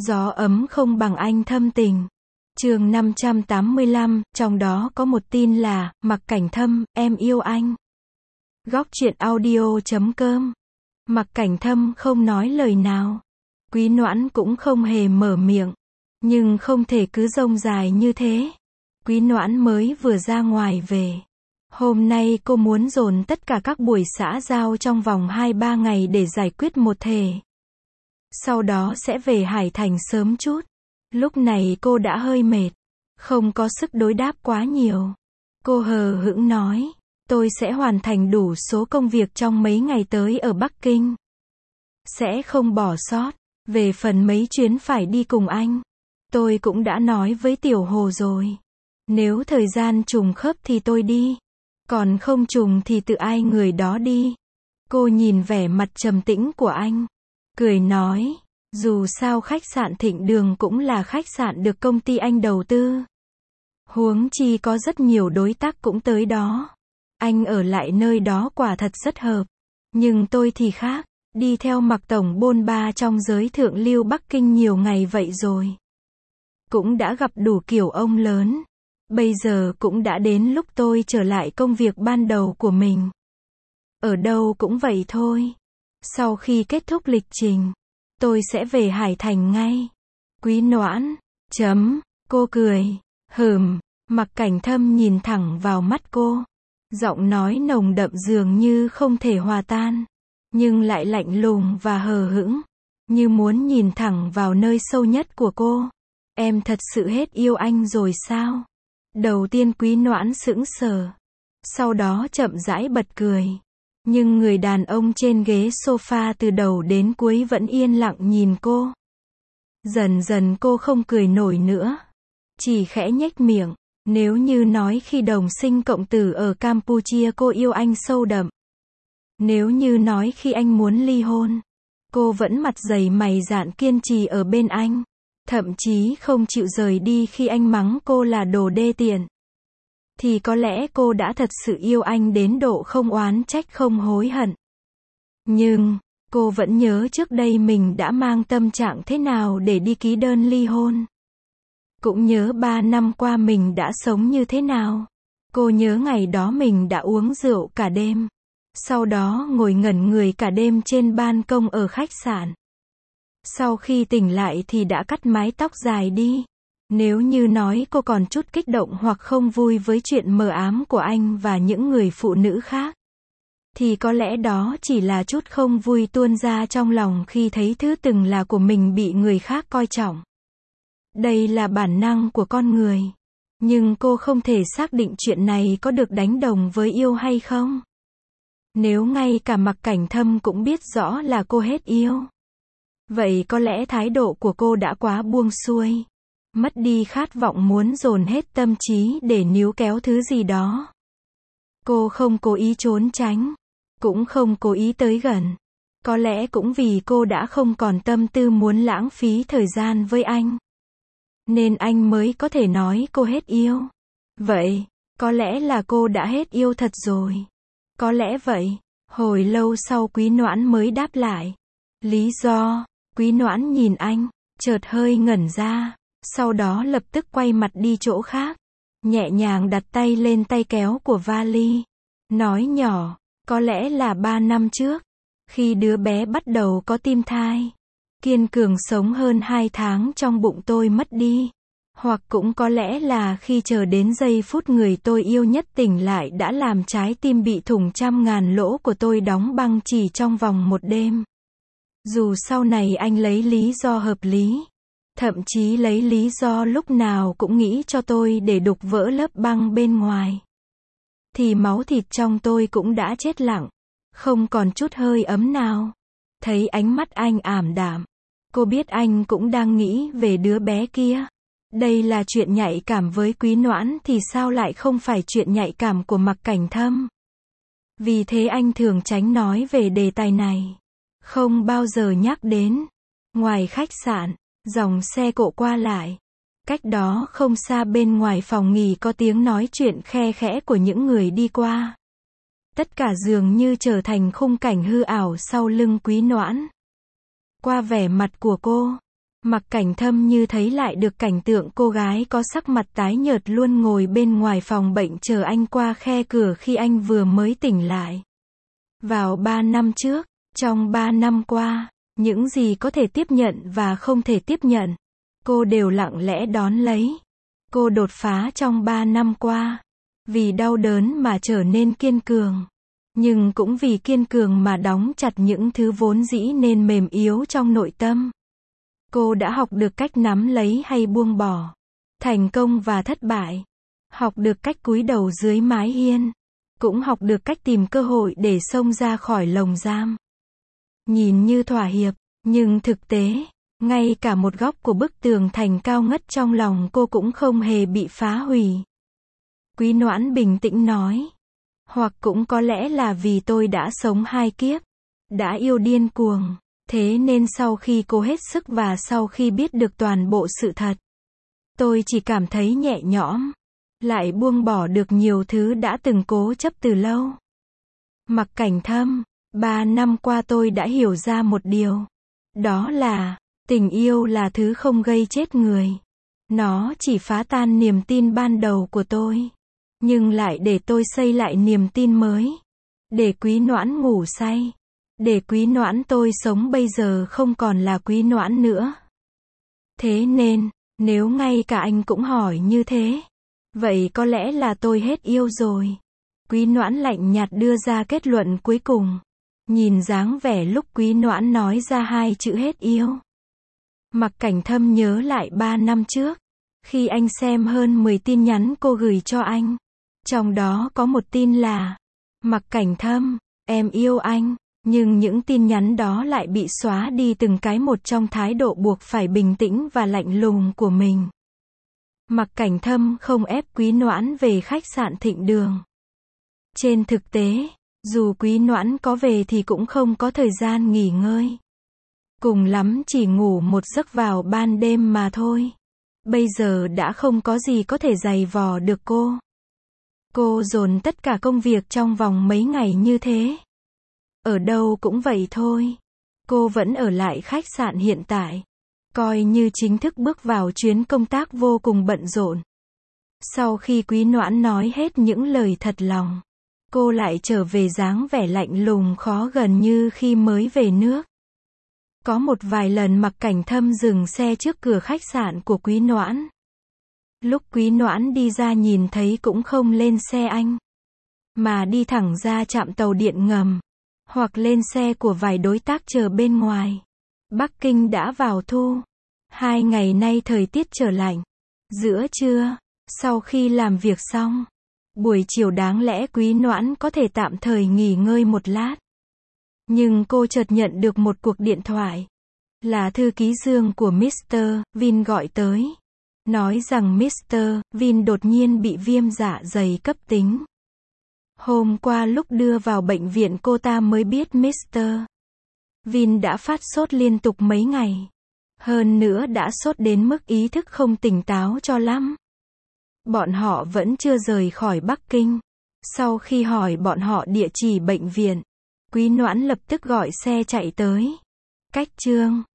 Gió ấm không bằng anh thâm tình. Chương 585, trong đó có một tin là, Mặc Cảnh Thâm, em yêu anh. Góc truyện audio.com. Mặc Cảnh Thâm không nói lời nào. Quý Noãn cũng không hề mở miệng. Nhưng không thể cứ rông dài như thế. Quý Noãn mới vừa ra ngoài về. Hôm nay cô muốn dồn tất cả các buổi xã giao trong vòng 2-3 ngày để giải quyết một thể. Sau đó sẽ về Hải Thành sớm chút. Lúc này cô đã hơi mệt. Không có sức đối đáp quá nhiều. Cô hờ hững nói. Tôi sẽ hoàn thành đủ số công việc trong mấy ngày tới ở Bắc Kinh. Sẽ không bỏ sót. Về phần mấy chuyến phải đi cùng anh. Tôi cũng đã nói với Tiểu Hồ rồi. Nếu thời gian trùng khớp thì tôi đi. Còn không trùng thì tự ai người đó đi. Cô nhìn vẻ mặt trầm tĩnh của anh. Cười nói. Dù sao khách sạn Thịnh Đường cũng là khách sạn được công ty anh đầu tư. Huống chi có rất nhiều đối tác cũng tới đó. Anh ở lại nơi đó quả thật rất hợp. Nhưng tôi thì khác. Đi theo Mặc tổng bôn ba trong giới thượng lưu Bắc Kinh nhiều ngày vậy rồi. Cũng đã gặp đủ kiểu ông lớn. Bây giờ cũng đã đến lúc tôi trở lại công việc ban đầu của mình. Ở đâu cũng vậy thôi. Sau khi kết thúc lịch trình, tôi sẽ về Hải Thành ngay. Quý Noãn. Cô cười. Mặc Cảnh Thâm nhìn thẳng vào mắt cô. Giọng nói nồng đậm dường như không thể hòa tan. Nhưng lại lạnh lùng và hờ hững. Như muốn nhìn thẳng vào nơi sâu nhất của cô. Em thật sự hết yêu anh rồi sao? Đầu tiên Quý Noãn sững sờ. Sau đó chậm rãi bật cười. Nhưng người đàn ông trên ghế sofa từ đầu đến cuối vẫn yên lặng nhìn cô. Dần dần cô không cười nổi nữa. Chỉ khẽ nhếch miệng. Nếu như nói khi đồng sinh cộng tử ở Campuchia cô yêu anh sâu đậm. Nếu như nói khi anh muốn ly hôn. Cô vẫn mặt dày mày dạn kiên trì ở bên anh. Thậm chí không chịu rời đi khi anh mắng cô là đồ đê tiện. Thì có lẽ cô đã thật sự yêu anh đến độ không oán trách không hối hận. Nhưng, cô vẫn nhớ trước đây mình đã mang tâm trạng thế nào để đi ký đơn ly hôn. Cũng nhớ 3 năm qua mình đã sống như thế nào. Cô nhớ ngày đó mình đã uống rượu cả đêm. Sau đó ngồi ngẩn người cả đêm trên ban công ở khách sạn. Sau khi tỉnh lại thì đã cắt mái tóc dài đi. Nếu như nói cô còn chút kích động hoặc không vui với chuyện mờ ám của anh và những người phụ nữ khác. Thì có lẽ đó chỉ là chút không vui tuôn ra trong lòng khi thấy thứ từng là của mình bị người khác coi trọng. Đây là bản năng của con người. Nhưng cô không thể xác định chuyện này có được đánh đồng với yêu hay không. Nếu ngay cả Mặc Cảnh Thâm cũng biết rõ là cô hết yêu. Vậy có lẽ thái độ của cô đã quá buông xuôi. Mất đi khát vọng muốn dồn hết tâm trí để níu kéo thứ gì đó. Cô không cố ý trốn tránh. Cũng không cố ý tới gần. Có lẽ cũng vì cô đã không còn tâm tư muốn lãng phí thời gian với anh. Nên anh mới có thể nói cô hết yêu. Vậy, có lẽ là cô đã hết yêu thật rồi. Có lẽ vậy. Hồi lâu sau Quý Noãn mới đáp lại. Lý do? Quý Noãn nhìn anh, chợt hơi ngẩn ra. Sau đó lập tức quay mặt đi chỗ khác. Nhẹ nhàng đặt tay lên tay kéo của vali. Nói nhỏ, có lẽ là 3 năm trước. Khi đứa bé bắt đầu có tim thai. Kiên cường sống hơn 2 tháng trong bụng tôi mất đi. Hoặc cũng có lẽ là khi chờ đến giây phút người tôi yêu nhất tỉnh lại đã làm trái tim bị thủng trăm ngàn lỗ của tôi đóng băng chỉ trong vòng một đêm. Dù sau này anh lấy lý do hợp lý. Thậm chí lấy lý do lúc nào cũng nghĩ cho tôi để đục vỡ lớp băng bên ngoài. Thì máu thịt trong tôi cũng đã chết lặng. Không còn chút hơi ấm nào. Thấy ánh mắt anh ảm đạm. Cô biết anh cũng đang nghĩ về đứa bé kia. Đây là chuyện nhạy cảm với Quý Noãn thì sao lại không phải chuyện nhạy cảm của Mặc Cảnh Thâm. Vì thế anh thường tránh nói về đề tài này. Không bao giờ nhắc đến. Ngoài khách sạn, dòng xe cộ qua lại. Cách đó không xa bên ngoài phòng nghỉ có tiếng nói chuyện khe khẽ của những người đi qua. Tất cả dường như trở thành khung cảnh hư ảo sau lưng Quý Noãn. Qua vẻ mặt của cô, Mặc Cảnh Thâm như thấy lại được cảnh tượng cô gái có sắc mặt tái nhợt luôn ngồi bên ngoài phòng bệnh chờ anh qua khe cửa khi anh vừa mới tỉnh lại. Vào 3 năm trước, trong 3 năm qua, những gì có thể tiếp nhận và không thể tiếp nhận, cô đều lặng lẽ đón lấy. Cô đột phá trong 3 năm qua, vì đau đớn mà trở nên kiên cường. Nhưng cũng vì kiên cường mà đóng chặt những thứ vốn dĩ nên mềm yếu trong nội tâm. Cô đã học được cách nắm lấy hay buông bỏ, thành công và thất bại. Học được cách cúi đầu dưới mái hiên. Cũng học được cách tìm cơ hội để xông ra khỏi lồng giam. Nhìn như thỏa hiệp, nhưng thực tế, ngay cả một góc của bức tường thành cao ngất trong lòng cô cũng không hề bị phá hủy. Quý Noãn bình tĩnh nói. Hoặc cũng có lẽ là vì tôi đã sống 2 kiếp, đã yêu điên cuồng. Thế nên sau khi cô hết sức và sau khi biết được toàn bộ sự thật, tôi chỉ cảm thấy nhẹ nhõm, lại buông bỏ được nhiều thứ đã từng cố chấp từ lâu. Mặc Cảnh Thâm, 3 năm qua tôi đã hiểu ra một điều. Đó là, tình yêu là thứ không gây chết người. Nó chỉ phá tan niềm tin ban đầu của tôi, nhưng lại để tôi xây lại niềm tin mới. Để Quý Noãn ngủ say. Để Quý Noãn tôi sống bây giờ không còn là Quý Noãn nữa. Thế nên, nếu ngay cả anh cũng hỏi như thế, vậy có lẽ là tôi hết yêu rồi. Quý Noãn lạnh nhạt đưa ra kết luận cuối cùng. Nhìn dáng vẻ lúc Quý Noãn nói ra 2 chữ hết yêu. Mặc Cảnh Thâm nhớ lại 3 năm trước, khi anh xem hơn 10 tin nhắn cô gửi cho anh. Trong đó có một tin là, Mặc Cảnh Thâm, em yêu anh. Nhưng những tin nhắn đó lại bị xóa đi từng cái một trong thái độ buộc phải bình tĩnh và lạnh lùng của mình. Mặc Cảnh Thâm không ép Quý Noãn về khách sạn Thịnh Đường. Trên thực tế, dù Quý Noãn có về thì cũng không có thời gian nghỉ ngơi. Cùng lắm chỉ ngủ một giấc vào ban đêm mà thôi. Bây giờ đã không có gì có thể giày vò được cô. Cô dồn tất cả công việc trong vòng mấy ngày như thế. Ở đâu cũng vậy thôi. Cô vẫn ở lại khách sạn hiện tại. Coi như chính thức bước vào chuyến công tác vô cùng bận rộn. Sau khi Quý Noãn nói hết những lời thật lòng, cô lại trở về dáng vẻ lạnh lùng khó gần như khi mới về nước. Có một vài lần Mặc Cảnh Thâm dừng xe trước cửa khách sạn của Quý Noãn. Lúc Quý Noãn đi ra nhìn thấy cũng không lên xe anh, mà đi thẳng ra trạm tàu điện ngầm, hoặc lên xe của vài đối tác chờ bên ngoài. Bắc Kinh đã vào thu. 2 ngày nay thời tiết trở lạnh. Giữa trưa, sau khi làm việc xong, buổi chiều đáng lẽ Quý Noãn có thể tạm thời nghỉ ngơi một lát. Nhưng cô chợt nhận được một cuộc điện thoại. Là thư ký Dương của Mr. Vin gọi tới. Nói rằng Mr. Vin đột nhiên bị viêm dạ dày cấp tính. Hôm qua lúc đưa vào bệnh viện cô ta mới biết Mr. Vin đã phát sốt liên tục mấy ngày. Hơn nữa đã sốt đến mức ý thức không tỉnh táo cho lắm. Bọn họ vẫn chưa rời khỏi Bắc Kinh. Sau khi hỏi bọn họ địa chỉ bệnh viện, Quý Noãn lập tức gọi xe chạy tới. Cách Chương